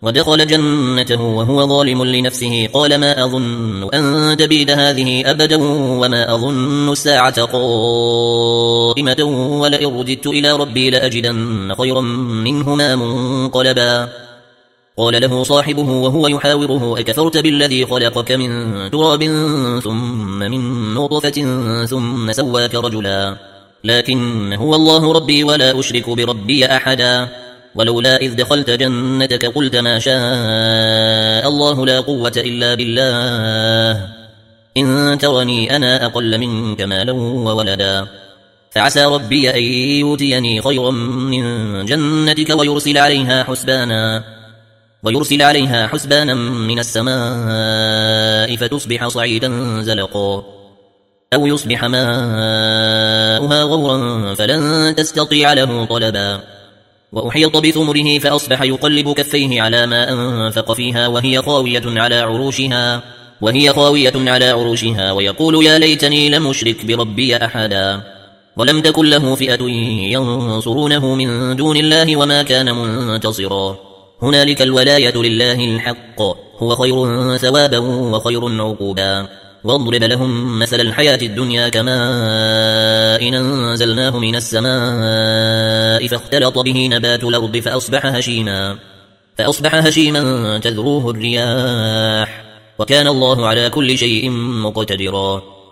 ودخل جنته وهو ظالم لنفسه قال ما أظن أن تبيد هذه أبدا وما أظن الساعة قائمة ولئن رددت إلى ربي لأجدن خيرا منهما منقلبا. قال له صاحبه وهو يحاوره أكفرت بالذي خلقك من تراب ثم من نطفة ثم سواك رجلا لكن هو الله ربي ولا أشرك بربي أحدا. ولولا إذ دخلت جنتك قلت ما شاء الله لا قوة إلا بالله إن ترني أنا أقل منك مالا وولدا فعسى ربي أن يؤتيني خيرا من جنتك ويرسل عليها حسبانا من السماء فتصبح صعيدا زلقا أو يصبح ماؤها غورا فلن تستطيع له طلبا. وأحيط بثمره فأصبح يقلب كفيه على ما أنفق فيها وهي خاوية على عروشها ويقول يا ليتني لم أشرك بربي أحدا. ولم تكن له فئة ينصرونه من دون الله وما كان منتصرا. هنالك الولاية لله الحق هو خير ثوابا وخير عقوبا. واضرب لهم مثل الحياة الدنيا كماء أنزلناه من السماء فاختلط به نبات الأرض فأصبح هشيما تذروه الرياح وكان الله على كل شيء مقتدرا.